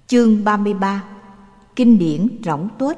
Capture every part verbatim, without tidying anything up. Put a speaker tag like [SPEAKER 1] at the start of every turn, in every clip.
[SPEAKER 1] Chương ba mươi ba. Kinh điển rỗng tuếch.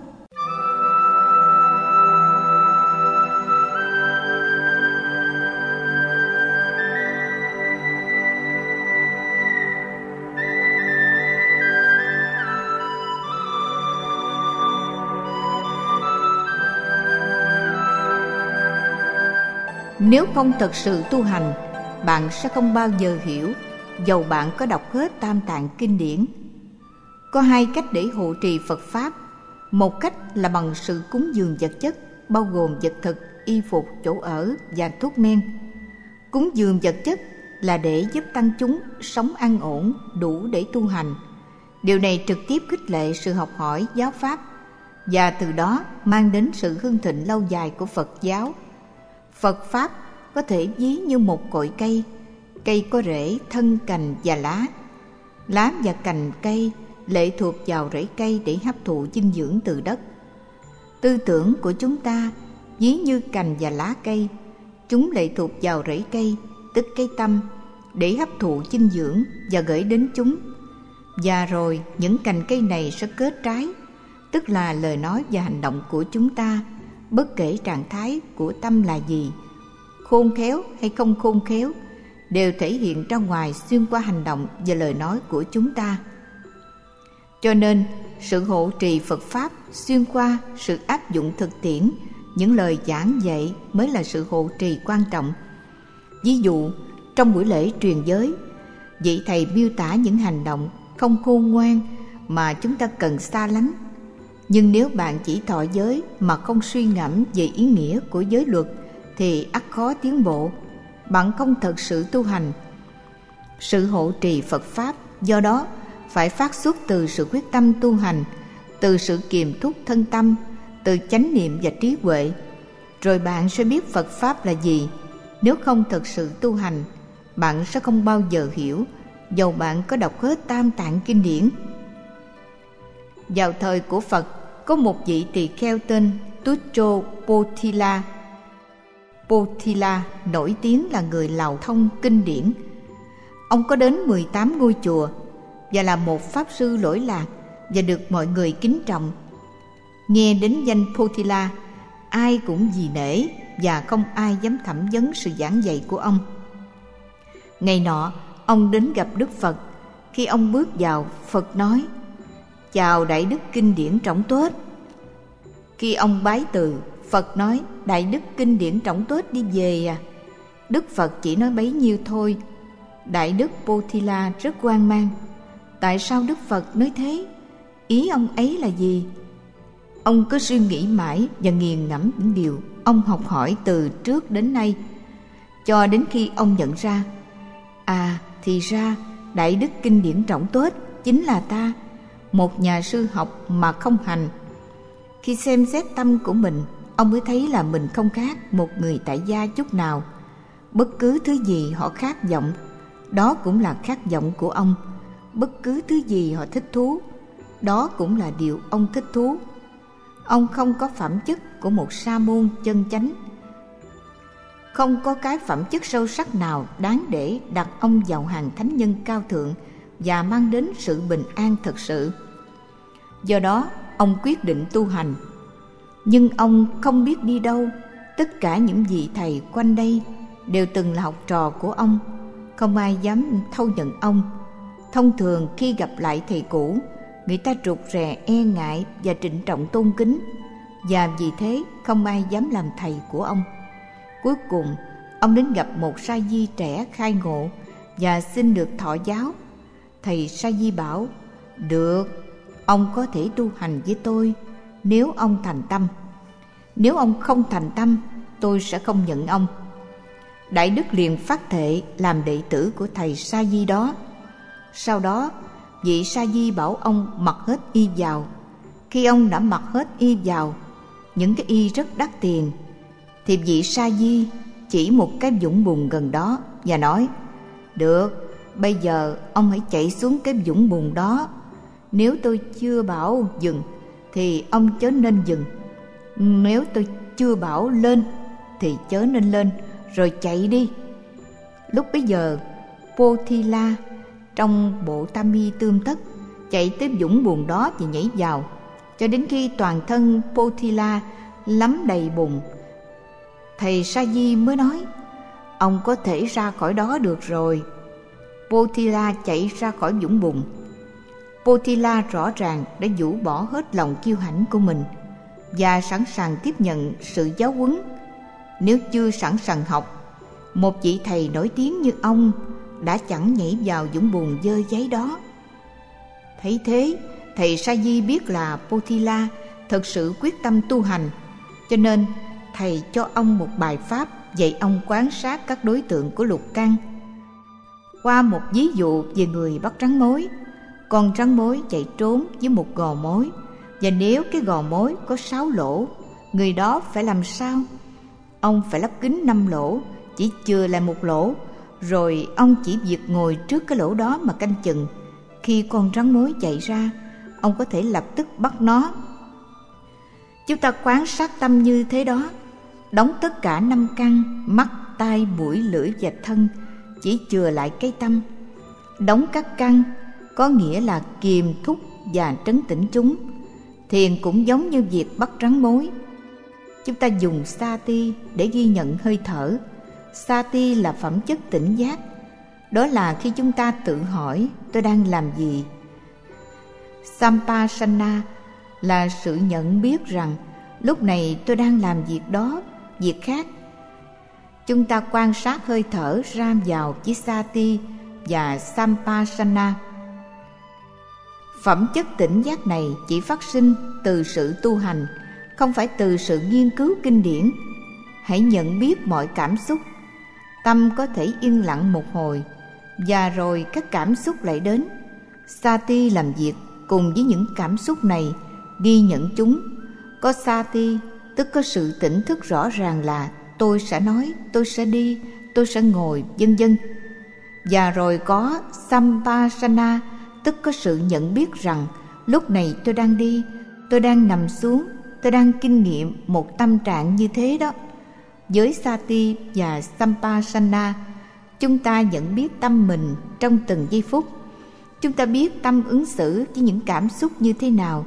[SPEAKER 1] Nếu không thật sự tu hành, bạn sẽ không bao giờ hiểu, dầu bạn có đọc hết Tam Tạng kinh điển. Có hai cách để hộ trì Phật Pháp. Một cách là bằng sự cúng dường vật chất, bao gồm vật thực, y phục, chỗ ở và thuốc men. Cúng dường vật chất là để giúp tăng chúng sống an ổn, đủ để tu hành. Điều này trực tiếp khích lệ sự học hỏi giáo Pháp, và từ đó mang đến sự hưng thịnh lâu dài của Phật giáo. Phật Pháp có thể ví như một cội cây. Cây có rễ, thân, cành và lá. Lá và cành cây lệ thuộc vào rễ cây để hấp thụ dinh dưỡng từ đất. Tư tưởng của chúng ta ví như cành và lá cây. Chúng lệ thuộc vào rễ cây, tức cái tâm, để hấp thụ dinh dưỡng và gửi đến chúng. Và rồi những cành cây này sẽ kết trái, tức là lời nói và hành động của chúng ta, bất kể trạng thái của tâm là gì, khôn khéo hay không khôn khéo, đều thể hiện ra ngoài xuyên qua hành động và lời nói của chúng ta. Cho nên, sự hộ trì Phật Pháp xuyên qua sự áp dụng thực tiễn những lời giảng dạy mới là sự hộ trì quan trọng. Ví dụ, trong buổi lễ truyền giới, vị thầy miêu tả những hành động không khôn ngoan mà chúng ta cần xa lánh. Nhưng nếu bạn chỉ thọ giới mà không suy ngẫm về ý nghĩa của giới luật thì ắt khó tiến bộ. Bạn không thật sự tu hành. Sự hộ trì Phật Pháp do đó phải phát xuất từ sự quyết tâm tu hành, từ sự kiềm thúc thân tâm, từ chánh niệm và trí huệ. Rồi bạn sẽ biết Phật Pháp là gì. Nếu không thật sự tu hành, bạn sẽ không bao giờ hiểu, dầu bạn có đọc hết Tam Tạng kinh điển. Vào thời của Phật, có một vị tỳ kheo tên Tucho Pothila. Pothila nổi tiếng là người lào thông kinh điển. Ông có đến mười tám ngôi chùa và là một pháp sư lỗi lạc và được mọi người kính trọng. Nghe đến danh Pothila, ai cũng vì nể và không ai dám thẩm vấn sự giảng dạy của ông. Ngày nọ, ông đến gặp Đức Phật. Khi ông bước vào, Phật nói: "Chào Đại Đức kinh điển rỗng tuếch." Khi ông bái từ, Phật nói: "Đại Đức kinh điển rỗng tuếch đi về à?" Đức Phật chỉ nói bấy nhiêu thôi. Đại Đức Pothila rất hoang mang. Tại sao Đức Phật nói thế? Ý ông ấy là gì? Ông cứ suy nghĩ mãi và nghiền ngẫm những điều ông học hỏi từ trước đến nay, cho đến khi ông nhận ra, à, thì ra Đại Đức kinh điển rỗng tuếch chính là ta, một nhà sư học mà không hành. Khi xem xét tâm của mình, ông mới thấy là mình không khác một người tại gia chút nào. Bất cứ thứ gì họ khát vọng, đó cũng là khát vọng của ông. Bất cứ thứ gì họ thích thú, đó cũng là điều ông thích thú. Ông không có phẩm chất của một sa môn chân chánh. Không có cái phẩm chất sâu sắc nào đáng để đặt ông vào hàng thánh nhân cao thượng và mang đến sự bình an thật sự. Do đó, ông quyết định tu hành. Nhưng ông không biết đi đâu. Tất cả những vị thầy quanh đây đều từng là học trò của ông. Không ai dám thâu nhận ông. Thông thường khi gặp lại thầy cũ, người ta rụt rè, e ngại và trịnh trọng tôn kính, và vì thế không ai dám làm thầy của ông. Cuối cùng, ông đến gặp một sa di trẻ khai ngộ và xin được thọ giáo. Thầy sa di bảo: "Được, ông có thể tu hành với tôi nếu ông thành tâm. Nếu ông không thành tâm, tôi sẽ không nhận ông." Đại Đức liền phát thệ làm đệ tử của thầy sa di đó. Sau đó, vị sa di bảo ông mặc hết y vào. Khi ông đã mặc hết y vào, những cái y rất đắt tiền, thì vị sa di chỉ một cái vũng bùn gần đó và nói: "Được, bây giờ ông hãy chạy xuống cái vũng bùn đó. Nếu tôi chưa bảo dừng thì ông chớ nên dừng. Nếu tôi chưa bảo lên thì chớ nên lên, rồi chạy đi." Lúc bấy giờ, Pothila trong bộ tam y tươm tất chạy tới vũng bùn đó và nhảy vào, cho đến khi toàn thân Potila lấm đầy bùn. Thầy Sa Di mới nói: ông có thể ra khỏi đó được rồi. Potila chạy ra khỏi vũng bùn. Potila rõ ràng đã rũ bỏ hết lòng kiêu hãnh của mình và sẵn sàng tiếp nhận sự giáo huấn. Nếu chưa sẵn sàng học, một vị thầy nổi tiếng như ông đã chẳng nhảy vào vũng bùn dơ giấy đó. Thấy thế, thầy Sa Di biết là Potila thực sự quyết tâm tu hành, cho nên thầy cho ông một bài pháp dạy ông quan sát các đối tượng của lục căn. Qua một ví dụ về người bắt rắn mối, con rắn mối chạy trốn với một gò mối, và nếu cái gò mối có sáu lỗ, người đó phải làm sao? Ông phải lắp kính năm lỗ, chỉ chừa lại một lỗ, rồi ông chỉ việc ngồi trước cái lỗ đó mà canh chừng. Khi con rắn mối chạy ra, ông có thể lập tức bắt nó. Chúng ta quan sát tâm như thế đó, đóng tất cả năm căn: mắt, tai, mũi, lưỡi và thân, chỉ chừa lại cái tâm. Đóng các căn có nghĩa là kiềm thúc và trấn tĩnh chúng. Thiền cũng giống như việc bắt rắn mối. Chúng ta dùng sati để ghi nhận hơi thở. Sati là phẩm chất tỉnh giác. Đó là khi chúng ta tự hỏi tôi đang làm gì. Sampasana là sự nhận biết rằng lúc này tôi đang làm việc đó, việc khác. Chúng ta quan sát hơi thở ra vào với sati và sampasana. Phẩm chất tỉnh giác này chỉ phát sinh từ sự tu hành, không phải từ sự nghiên cứu kinh điển. Hãy nhận biết mọi cảm xúc. Tâm có thể yên lặng một hồi, và rồi các cảm xúc lại đến. Sati làm việc cùng với những cảm xúc này, ghi nhận chúng. Có sati tức có sự tỉnh thức rõ ràng là tôi sẽ nói, tôi sẽ đi, tôi sẽ ngồi, vân vân. Và rồi có sampasana tức có sự nhận biết rằng lúc này tôi đang đi, tôi đang nằm xuống, tôi đang kinh nghiệm một tâm trạng như thế đó. Với sati và sampasana, chúng ta nhận biết tâm mình trong từng giây phút. Chúng ta biết tâm ứng xử với những cảm xúc như thế nào.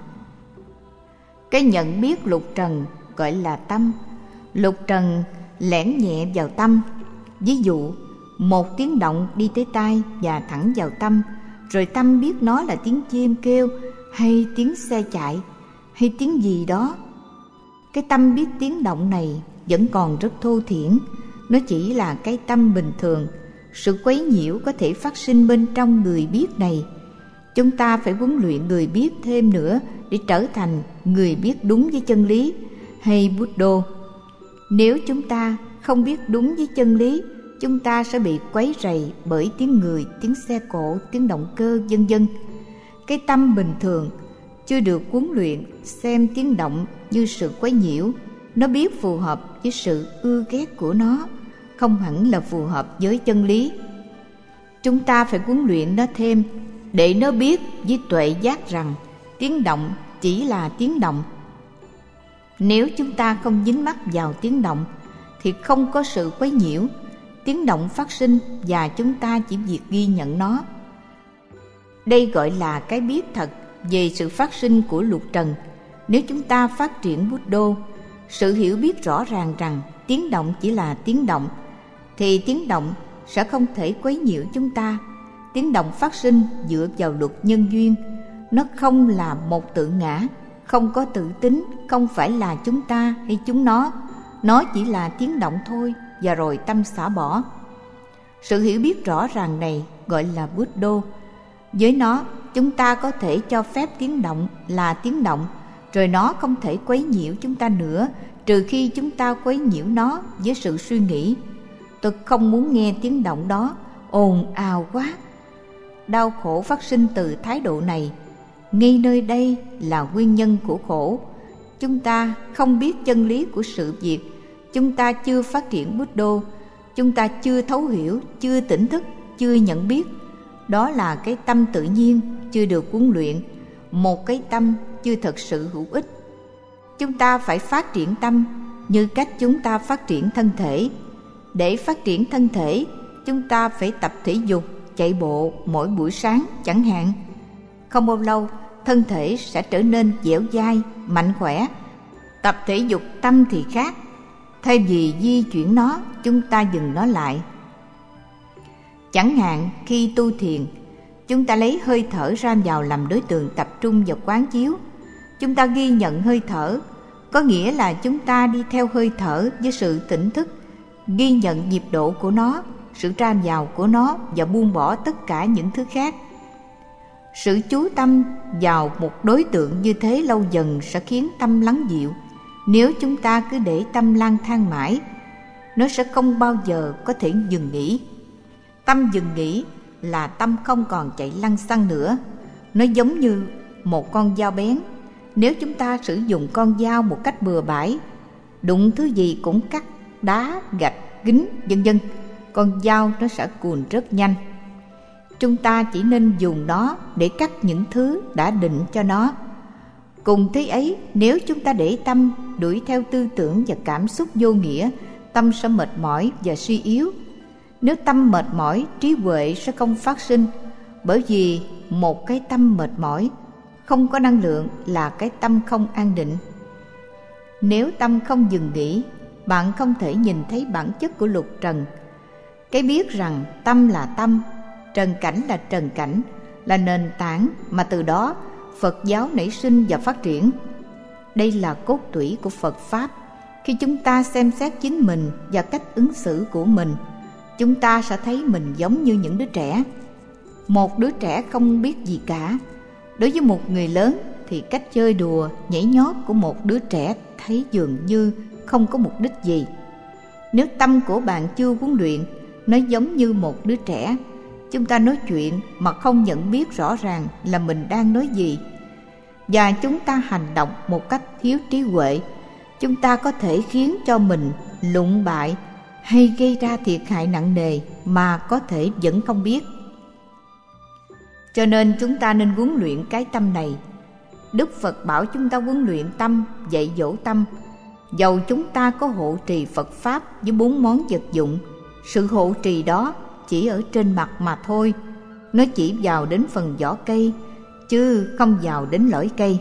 [SPEAKER 1] Cái nhận biết lục trần gọi là tâm. Lục trần lẻn nhẹ vào tâm. Ví dụ, một tiếng động đi tới tai và thẳng vào tâm, rồi tâm biết nó là tiếng chim kêu, hay tiếng xe chạy, hay tiếng gì đó. Cái tâm biết tiếng động này vẫn còn rất thô thiển. Nó chỉ là cái tâm bình thường. Sự quấy nhiễu có thể phát sinh bên trong người biết này. Chúng ta phải huấn luyện người biết thêm nữa để trở thành người biết đúng với chân lý, hay Buddha. Nếu chúng ta không biết đúng với chân lý, chúng ta sẽ bị quấy rầy bởi tiếng người, tiếng xe cộ, tiếng động cơ, vân vân. Cái tâm bình thường chưa được huấn luyện xem tiếng động như sự quấy nhiễu. Nó biết phù hợp với sự ưa ghét của nó, không hẳn là phù hợp với chân lý. Chúng ta phải huấn luyện nó thêm để nó biết với tuệ giác rằng tiếng động chỉ là tiếng động. Nếu chúng ta không dính mắc vào tiếng động thì không có sự quấy nhiễu. Tiếng động phát sinh và chúng ta chỉ việc ghi nhận nó. Đây gọi là cái biết thật về sự phát sinh của lục trần. Nếu chúng ta phát triển Buddha, sự hiểu biết rõ ràng rằng tiếng động chỉ là tiếng động, thì tiếng động sẽ không thể quấy nhiễu chúng ta. Tiếng động phát sinh dựa vào luật nhân duyên. Nó không là một tự ngã, không có tự tính, không phải là chúng ta hay chúng nó. Nó chỉ là tiếng động thôi, và rồi tâm xả bỏ. Sự hiểu biết rõ ràng này gọi là Buddha. Với nó, chúng ta có thể cho phép tiếng động là tiếng động, rồi nó không thể quấy nhiễu chúng ta nữa, trừ khi chúng ta quấy nhiễu nó với sự suy nghĩ. Tôi không muốn nghe tiếng động đó, ồn ào quá. Đau khổ phát sinh từ thái độ này. Ngay nơi đây là nguyên nhân của khổ. Chúng ta không biết chân lý của sự việc. Chúng ta chưa phát triển Buddha. Chúng ta chưa thấu hiểu, chưa tỉnh thức, chưa nhận biết. Đó là cái tâm tự nhiên chưa được huấn luyện, một cái tâm chưa thật sự hữu ích. Chúng ta phải phát triển tâm như cách chúng ta phát triển thân thể. Để phát triển thân thể, chúng ta phải tập thể dục, chạy bộ mỗi buổi sáng chẳng hạn. không bao lâu thân thể sẽ trở nên dẻo dai, mạnh khỏe. Tập thể dục tâm thì khác. Thay vì di chuyển nó, chúng ta dừng nó lại. Chẳng hạn khi tu thiền, chúng ta lấy hơi thở ra vào làm đối tượng tập trung và quán chiếu. Chúng ta ghi nhận hơi thở, có nghĩa là chúng ta đi theo hơi thở với sự tỉnh thức, ghi nhận nhịp độ của nó, sự ra vào của nó và buông bỏ tất cả những thứ khác. Sự chú tâm vào một đối tượng như thế lâu dần sẽ khiến tâm lắng dịu. Nếu chúng ta cứ để tâm lang thang mãi, nó sẽ không bao giờ có thể dừng nghỉ. Tâm dừng nghỉ là tâm không còn chạy lăng xăng nữa. Nó giống như một con dao bén. Nếu chúng ta sử dụng con dao một cách bừa bãi, đụng thứ gì cũng cắt, đá, gạch, kính, vân vân, con dao nó sẽ cuồn rất nhanh. Chúng ta chỉ nên dùng nó để cắt những thứ đã định cho nó. Cùng thế ấy, nếu chúng ta để tâm đuổi theo tư tưởng và cảm xúc vô nghĩa, tâm sẽ mệt mỏi và suy yếu. Nếu tâm mệt mỏi, trí huệ sẽ không phát sinh, bởi vì một cái tâm mệt mỏi, không có năng lượng là cái tâm không an định. Nếu tâm không dừng nghỉ, bạn không thể nhìn thấy bản chất của lục trần. Cái biết rằng tâm là tâm, trần cảnh là trần cảnh, là nền tảng mà từ đó Phật giáo nảy sinh và phát triển. Đây là cốt tủy của Phật Pháp. Khi chúng ta xem xét chính mình và cách ứng xử của mình, chúng ta sẽ thấy mình giống như những đứa trẻ. Một đứa trẻ không biết gì cả. Đối với một người lớn thì cách chơi đùa, nhảy nhót của một đứa trẻ thấy dường như không có mục đích gì. Nếu tâm của bạn chưa huấn luyện, nó giống như một đứa trẻ. Chúng ta nói chuyện mà không nhận biết rõ ràng là mình đang nói gì, và chúng ta hành động một cách thiếu trí huệ, chúng ta có thể khiến cho mình lụng bại hay gây ra thiệt hại nặng nề mà có thể vẫn không biết. Cho nên chúng ta nên huấn luyện cái tâm này. Đức Phật bảo chúng ta huấn luyện tâm, dạy dỗ tâm. Dầu chúng ta có hộ trì Phật Pháp với bốn món vật dụng, sự hộ trì đó chỉ ở trên mặt mà thôi. Nó chỉ vào đến phần vỏ cây, chứ không vào đến lõi cây.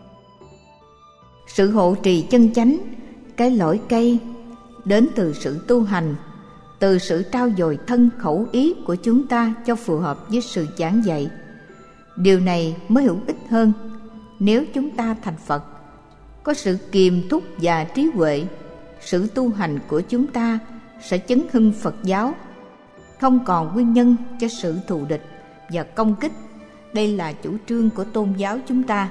[SPEAKER 1] Sự hộ trì chân chánh, cái lõi cây, đến từ sự tu hành, từ sự trau dồi thân khẩu ý của chúng ta cho phù hợp với sự giảng dạy. Điều này mới hữu ích hơn. Nếu chúng ta thành Phật, có sự kiềm thúc và trí huệ, sự tu hành của chúng ta sẽ chấn hưng Phật giáo, không còn nguyên nhân cho sự thù địch và công kích. Đây là chủ trương của tôn giáo chúng ta.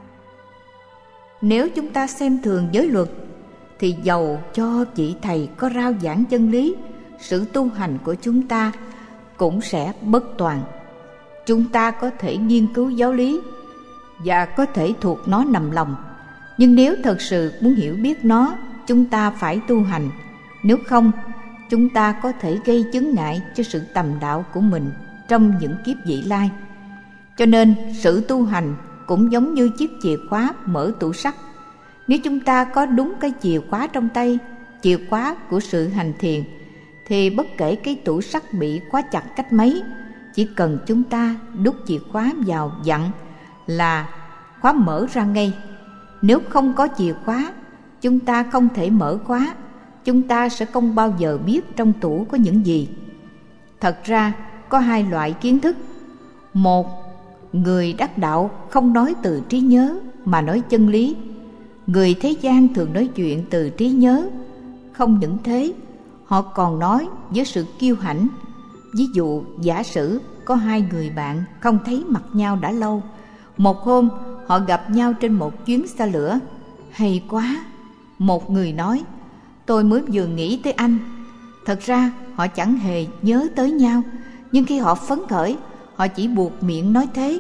[SPEAKER 1] Nếu chúng ta xem thường giới luật, thì dầu cho vị thầy có rao giảng chân lý, sự tu hành của chúng ta cũng sẽ bất toàn. Chúng ta có thể nghiên cứu giáo lý và có thể thuộc nó nằm lòng, nhưng nếu thật sự muốn hiểu biết nó, chúng ta phải tu hành. Nếu không, chúng ta có thể gây chướng ngại cho sự tầm đạo của mình trong những kiếp vị lai. Cho nên sự tu hành cũng giống như chiếc chìa khóa mở tủ sắt. Nếu chúng ta có đúng cái chìa khóa trong tay, chìa khóa của sự hành thiền, thì bất kể cái tủ sắt bị khóa chặt cách mấy, chỉ cần chúng ta đút chìa khóa vào vặn là khóa mở ra ngay. Nếu không có chìa khóa, chúng ta không thể mở khóa. Chúng ta sẽ không bao giờ biết trong tủ có những gì. Thật ra có hai loại kiến thức. Một, người đắc đạo không nói từ trí nhớ mà nói chân lý. Người thế gian thường nói chuyện từ trí nhớ. Không những thế, họ còn nói với sự kiêu hãnh. Ví dụ, giả sử có hai người bạn không thấy mặt nhau đã lâu. Một hôm họ gặp nhau trên một chuyến xe lửa. Hay quá! Một người nói, tôi mới vừa nghĩ tới anh. Thật ra họ chẳng hề nhớ tới nhau, nhưng khi họ phấn khởi, họ chỉ buộc miệng nói thế.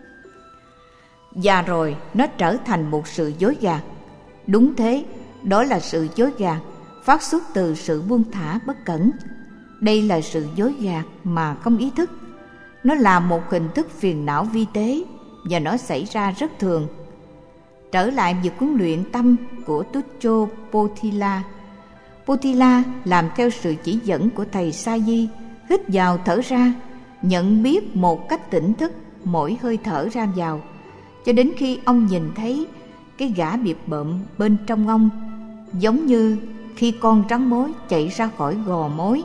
[SPEAKER 1] Và rồi nó trở thành một sự dối gạt. Đúng thế, đó là sự dối gạt phát xuất từ sự buông thả bất cẩn. Đây là sự dối gạt mà không ý thức. Nó là một hình thức phiền não vi tế và nó xảy ra rất thường. Trở lại việc huấn luyện tâm của Tuccio Potila. Potila làm theo sự chỉ dẫn của thầy Sa Di, hít vào thở ra, nhận biết một cách tỉnh thức mỗi hơi thở ra vào, cho đến khi ông nhìn thấy cái gã bịp bợm bên trong ông, giống như khi con rắn mối chạy ra khỏi gò mối.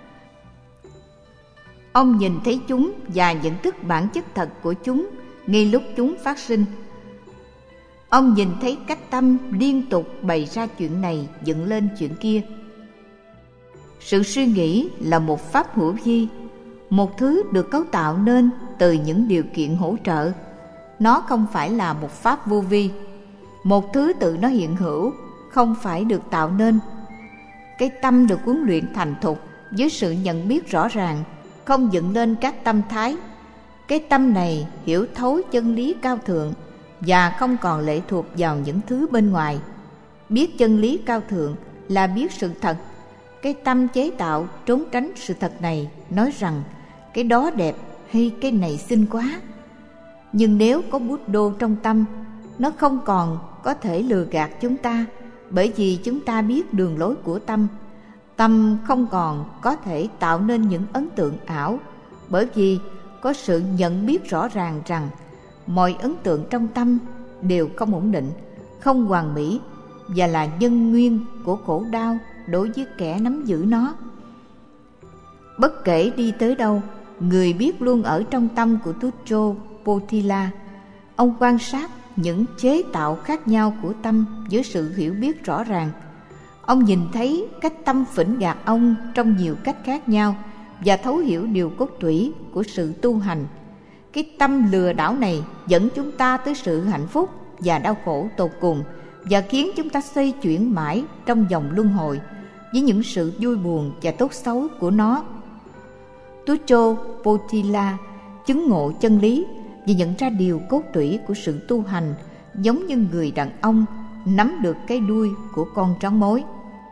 [SPEAKER 1] Ông nhìn thấy chúng và nhận thức bản chất thật của chúng ngay lúc chúng phát sinh. Ông nhìn thấy cách tâm liên tục bày ra chuyện này dựng lên chuyện kia. Sự suy nghĩ là một pháp hữu vi, một thứ được cấu tạo nên từ những điều kiện hỗ trợ. Nó không phải là một pháp vô vi, một thứ tự nó hiện hữu, không phải được tạo nên. Cái tâm được huấn luyện thành thục với sự nhận biết rõ ràng, không dựng lên các tâm thái. Cái tâm này hiểu thấu chân lý cao thượng và không còn lệ thuộc vào những thứ bên ngoài. Biết chân lý cao thượng là biết sự thật. Cái tâm chế tạo trốn tránh sự thật này, nói rằng cái đó đẹp hay cái này xinh quá. Nhưng nếu có Bút Đô trong tâm, nó không còn có thể lừa gạt chúng ta, bởi vì chúng ta biết đường lối của tâm. Tâm không còn có thể tạo nên những ấn tượng ảo, bởi vì có sự nhận biết rõ ràng rằng mọi ấn tượng trong tâm đều không ổn định, không hoàn mỹ và là nhân nguyên của khổ đau đối với kẻ nắm giữ nó. Bất kể đi tới đâu, người biết luôn ở trong tâm của Tujo Potila. Ông quan sát những chế tạo khác nhau của tâm với sự hiểu biết rõ ràng. Ông nhìn thấy cách tâm phỉnh gạt ông trong nhiều cách khác nhau và thấu hiểu điều cốt tủy của sự tu hành. Cái tâm lừa đảo này dẫn chúng ta tới sự hạnh phúc và đau khổ tột cùng, và khiến chúng ta xoay chuyển mãi trong vòng luân hồi với những sự vui buồn và tốt xấu của nó. Tujo Potila chứng ngộ chân lý và nhận ra điều cốt tủy của sự tu hành, giống như người đàn ông nắm được cái đuôi của con rắn mối.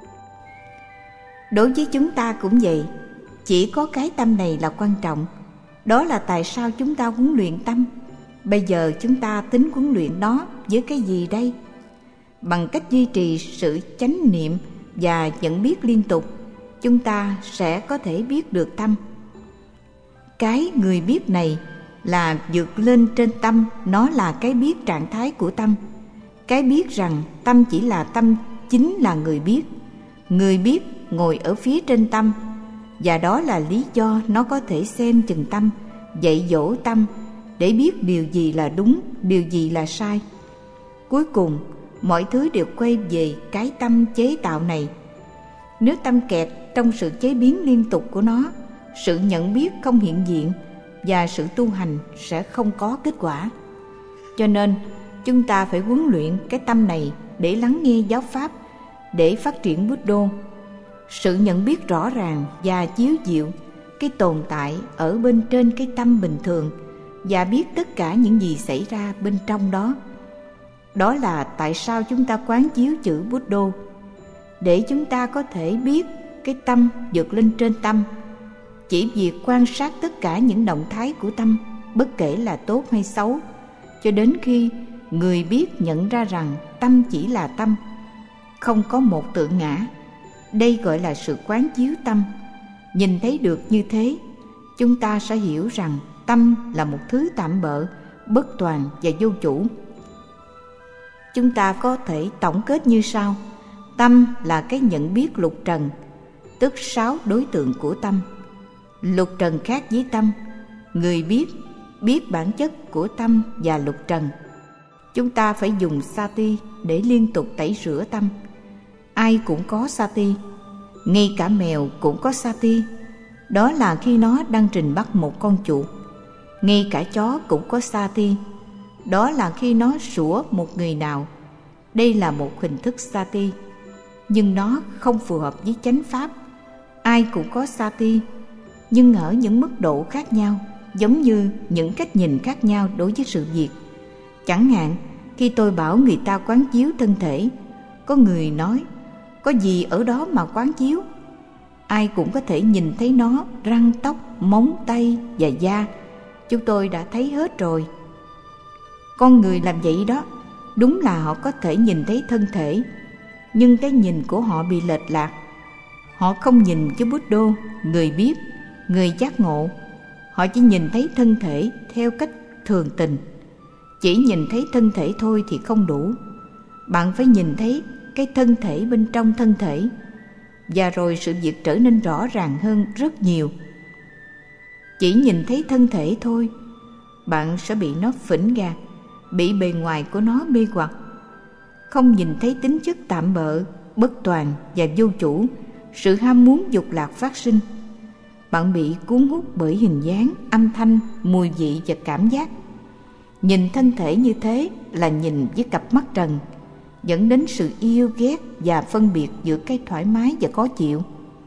[SPEAKER 1] Đối với chúng ta cũng vậy, chỉ có cái tâm này là quan trọng. Đó là tại sao chúng ta huấn luyện tâm. Bây giờ chúng ta tính huấn luyện nó với cái gì đây? Bằng cách duy trì sự chánh niệm và nhận biết liên tục, chúng ta sẽ có thể biết được tâm. Cái người biết này là vượt lên trên tâm, nó là cái biết trạng thái của tâm. Cái biết rằng tâm chỉ là tâm chính là người biết. Người biết ngồi ở phía trên tâm, và đó là lý do nó có thể xem chừng tâm, dạy dỗ tâm để biết điều gì là đúng, điều gì là sai. Cuối cùng, mọi thứ đều quay về cái tâm chế tạo này. Nếu tâm kẹt trong sự chế biến liên tục của nó, sự nhận biết không hiện diện và sự tu hành sẽ không có kết quả. Cho nên, chúng ta phải huấn luyện cái tâm này để lắng nghe giáo pháp, để phát triển Bút Đô. Sự nhận biết rõ ràng và chiếu diệu cái tồn tại ở bên trên cái tâm bình thường, và biết tất cả những gì xảy ra bên trong đó. Đó là tại sao chúng ta quán chiếu chữ Bút Đô, để chúng ta có thể biết cái tâm vượt lên trên tâm. Chỉ việc quan sát tất cả những động thái của tâm, bất kể là tốt hay xấu, cho đến khi người biết nhận ra rằng tâm chỉ là tâm, không có một tự ngã. Đây gọi là sự quán chiếu tâm. Nhìn thấy được như thế, chúng ta sẽ hiểu rằng tâm là một thứ tạm bợ, bất toàn và vô chủ. Chúng ta có thể tổng kết như sau: tâm là cái nhận biết lục trần, tức sáu đối tượng của tâm. Lục trần khác với tâm. Người biết biết bản chất của tâm và lục trần. Chúng ta phải dùng sati để liên tục tẩy rửa tâm. Ai cũng có sati, ngay cả mèo cũng có sati. Đó là khi nó đang trình bắt một con chuột. Ngay cả chó cũng có sati. Đó là khi nó sủa một người nào. Đây là một hình thức sati, nhưng nó không phù hợp với chánh pháp. Ai cũng có sati, nhưng ở những mức độ khác nhau, giống như những cách nhìn khác nhau đối với sự việc. Chẳng hạn, khi tôi bảo người ta quán chiếu thân thể, có người nói: có gì ở đó mà quán chiếu? Ai cũng có thể nhìn thấy nó, răng, tóc, móng tay và da. Chúng tôi đã thấy hết rồi. Con người làm vậy đó. Đúng là họ có thể nhìn thấy thân thể, nhưng cái nhìn của họ bị lệch lạc. Họ không nhìn với Bút Đô, người biết, người giác ngộ. Họ chỉ nhìn thấy thân thể theo cách thường tình. Chỉ nhìn thấy thân thể thôi thì không đủ. Bạn phải nhìn thấy cái thân thể bên trong thân thể, và rồi sự việc trở nên rõ ràng hơn rất nhiều. Chỉ nhìn thấy thân thể thôi, bạn sẽ bị nó phỉnh gạt, bị bề ngoài của nó mê hoặc. Không nhìn thấy tính chất tạm bợ, bất toàn và vô chủ, sự ham muốn dục lạc phát sinh. Bạn bị cuốn hút bởi hình dáng, âm thanh, mùi vị và cảm giác. Nhìn thân thể như thế là nhìn với cặp mắt trần, dẫn đến sự yêu ghét và phân biệt giữa cái thoải mái và khó chịu.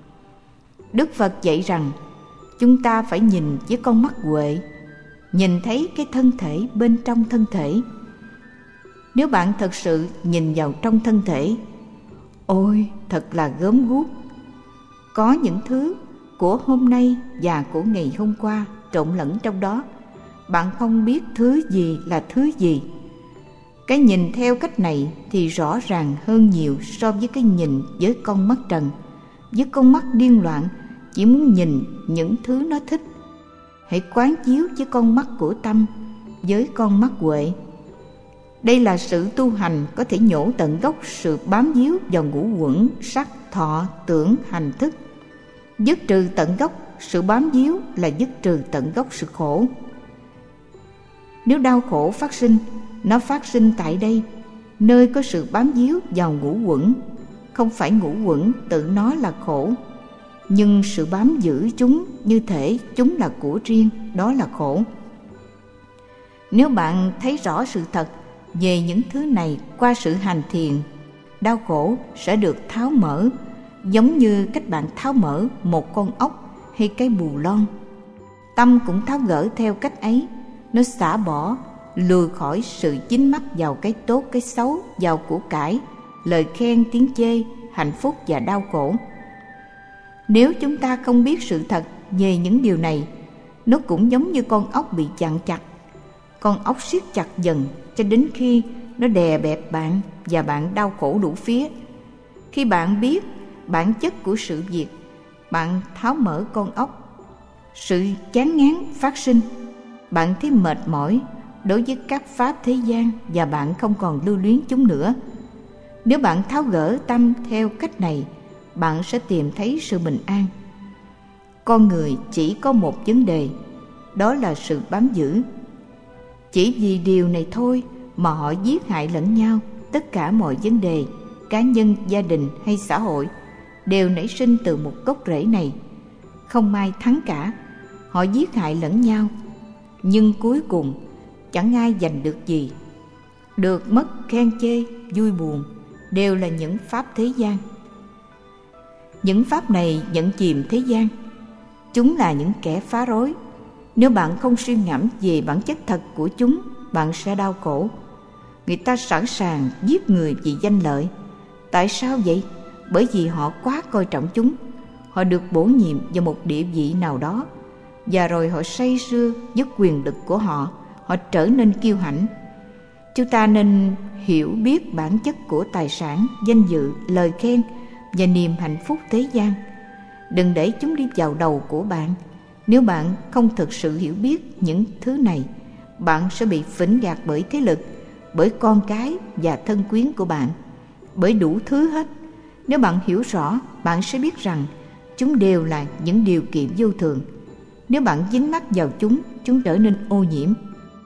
[SPEAKER 1] Đức Phật dạy rằng chúng ta phải nhìn với con mắt huệ, nhìn thấy cái thân thể bên trong thân thể. Nếu bạn thật sự nhìn vào trong thân thể, ôi thật là gớm ghiếc. Có những thứ của hôm nay và của ngày hôm qua trộn lẫn trong đó. Bạn không biết thứ gì là thứ gì. Cái nhìn theo cách này thì rõ ràng hơn nhiều so với cái nhìn với con mắt trần, với con mắt điên loạn chỉ muốn nhìn những thứ nó thích. Hãy quán chiếu với con mắt của tâm, với con mắt huệ. Đây là sự tu hành có thể nhổ tận gốc sự bám víu vào ngũ uẩn sắc, thọ, tưởng, hành, thức. Dứt trừ tận gốc sự bám víu là dứt trừ tận gốc sự khổ. Nếu đau khổ phát sinh, nó phát sinh tại đây, nơi có sự bám víu vào ngũ uẩn. Không phải ngũ uẩn tự nó là khổ, nhưng sự bám giữ chúng như thể chúng là của riêng, đó là khổ. Nếu bạn thấy rõ sự thật về những thứ này qua sự hành thiền, đau khổ sẽ được tháo mở, giống như cách bạn tháo mở một con ốc hay cái bù lon. Tâm cũng tháo gỡ theo cách ấy. Nó xả bỏ, lùi khỏi sự dính mắc vào cái tốt cái xấu, vào của cải, lời khen tiếng chê, hạnh phúc và đau khổ. Nếu chúng ta không biết sự thật về những điều này, nó cũng giống như con ốc bị chặn chặt. Con ốc siết chặt dần cho đến khi nó đè bẹp bạn và bạn đau khổ đủ phía. Khi bạn biết bản chất của sự việc, bạn tháo mở con ốc, sự chán ngán phát sinh. Bạn thấy mệt mỏi đối với các pháp thế gian và bạn không còn lưu luyến chúng nữa. Nếu bạn tháo gỡ tâm theo cách này, bạn sẽ tìm thấy sự bình an. Con người chỉ có một vấn đề, đó là sự bám giữ. Chỉ vì điều này thôi mà họ giết hại lẫn nhau. Tất cả mọi vấn đề, cá nhân, gia đình hay xã hội đều nảy sinh từ một gốc rễ này. Không ai thắng cả, họ giết hại lẫn nhau, nhưng cuối cùng chẳng ai giành được gì. Được mất, khen chê, vui buồn đều là những pháp thế gian. Những pháp này nhận chìm thế gian. Chúng là những kẻ phá rối. Nếu bạn không suy ngẫm về bản chất thật của chúng, bạn sẽ đau khổ. Người ta sẵn sàng giết người vì danh lợi. Tại sao vậy? Bởi vì họ quá coi trọng chúng. Họ được bổ nhiệm vào một địa vị nào đó, và rồi họ say sưa với quyền lực của họ. Họ trở nên kiêu hãnh. Chúng ta nên hiểu biết bản chất của tài sản, danh dự, lời khen và niềm hạnh phúc thế gian. Đừng để chúng đi vào đầu của bạn. Nếu bạn không thực sự hiểu biết những thứ này, bạn sẽ bị phỉnh gạt bởi thế lực, bởi con cái và thân quyến của bạn, bởi đủ thứ hết. Nếu bạn hiểu rõ, bạn sẽ biết rằng chúng đều là những điều kiện vô thường. Nếu bạn dính mắc vào chúng, chúng trở nên ô nhiễm.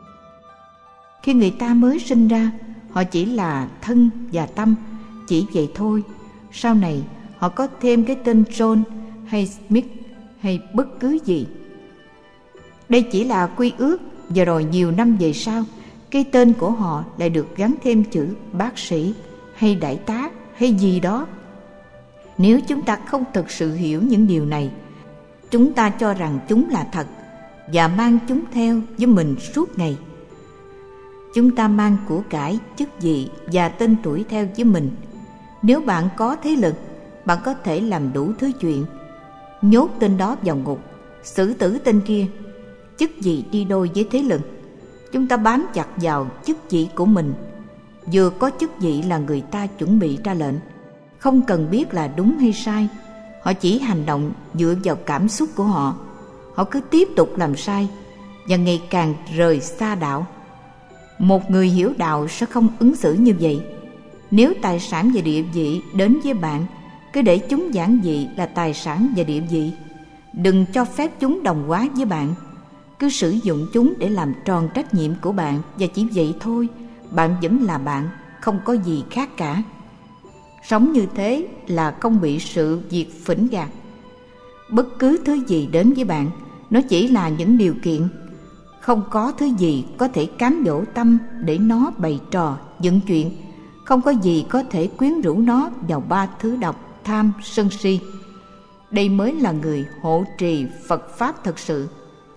[SPEAKER 1] Khi người ta mới sinh ra, họ chỉ là thân và tâm, chỉ vậy thôi. Sau này, họ có thêm cái tên John hay Smith hay bất cứ gì. Đây chỉ là quy ước, và rồi nhiều năm về sau, cái tên của họ lại được gắn thêm chữ bác sĩ hay đại tá hay gì đó. Nếu chúng ta không thực sự hiểu những điều này, chúng ta cho rằng chúng là thật và mang chúng theo với mình suốt ngày. Chúng ta mang của cải, chức vị và tên tuổi theo với mình. Nếu bạn có thế lực, bạn có thể làm đủ thứ chuyện. Nhốt tên đó vào ngục, xử tử tên kia. Chức vị đi đôi với thế lực. Chúng ta bám chặt vào chức vị của mình. Vừa có chức vị là người ta chuẩn bị ra lệnh, không cần biết là đúng hay sai. Họ chỉ hành động dựa vào cảm xúc của họ. Họ cứ tiếp tục làm sai, và ngày càng rời xa đạo. Một người hiểu đạo sẽ không ứng xử như vậy. Nếu tài sản và địa vị đến với bạn, cứ để chúng giản dị là tài sản và địa vị. Đừng cho phép chúng đồng hóa với bạn. Cứ sử dụng chúng để làm tròn trách nhiệm của bạn, và chỉ vậy thôi, bạn vẫn là bạn, không có gì khác cả. Sống như thế là không bị sự việc phỉnh gạt. Bất cứ thứ gì đến với bạn, nó chỉ là những điều kiện. Không có thứ gì có thể cám dỗ tâm để nó bày trò, dựng chuyện. Không có gì có thể quyến rũ nó vào ba thứ độc, tham, sân si. Đây mới là người hộ trì Phật Pháp thật sự.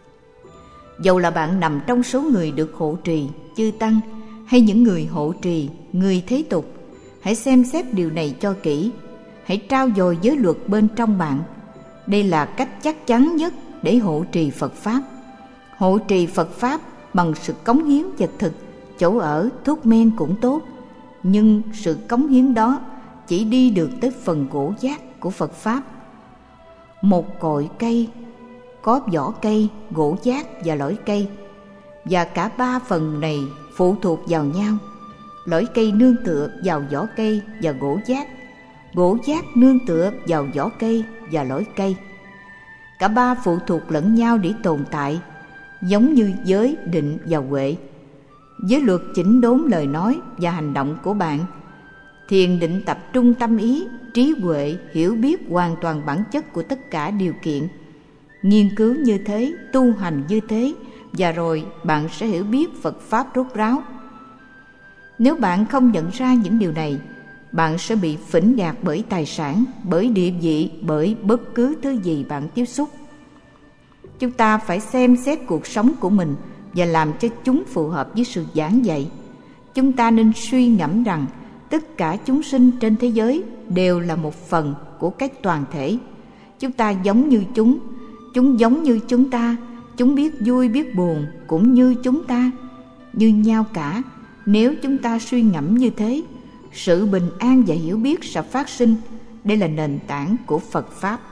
[SPEAKER 1] Dầu là bạn nằm trong số người được hộ trì, chư tăng, hay những người hộ trì, người thế tục, hãy xem xét điều này cho kỹ. Hãy trau dồi giới luật bên trong bạn. Đây là cách chắc chắn nhất để hộ trì Phật Pháp. Hộ trì Phật Pháp bằng sự cống hiến vật thực, chỗ ở, thuốc men cũng tốt. Nhưng sự cống hiến đó chỉ đi được tới phần gỗ giác của Phật Pháp. Một cội cây có vỏ cây, gỗ giác và lõi cây, và cả ba phần này phụ thuộc vào nhau. Lõi cây nương tựa vào vỏ cây và gỗ giác, gỗ giác nương tựa vào vỏ cây và lõi cây. Cả ba phụ thuộc lẫn nhau để tồn tại, giống như giới, định và huệ. Giới luật chỉnh đốn lời nói và hành động của bạn. Thiền định tập trung tâm ý, trí huệ hiểu biết hoàn toàn bản chất của tất cả điều kiện. Nghiên cứu như thế, tu hành như thế, và rồi bạn sẽ hiểu biết Phật Pháp rốt ráo. Nếu bạn không nhận ra những điều này, bạn sẽ bị phỉnh gạt bởi tài sản, bởi địa vị, bởi bất cứ thứ gì bạn tiếp xúc. Chúng ta phải xem xét cuộc sống của mình và làm cho chúng phù hợp với sự giảng dạy. Chúng ta nên suy ngẫm rằng tất cả chúng sinh trên thế giới đều là một phần của cái toàn thể. Chúng ta giống như chúng, chúng giống như chúng ta, chúng biết vui biết buồn cũng như chúng ta, như nhau cả. Nếu chúng ta suy ngẫm như thế, sự bình an và hiểu biết sẽ phát sinh. Đây là nền tảng của Phật Pháp.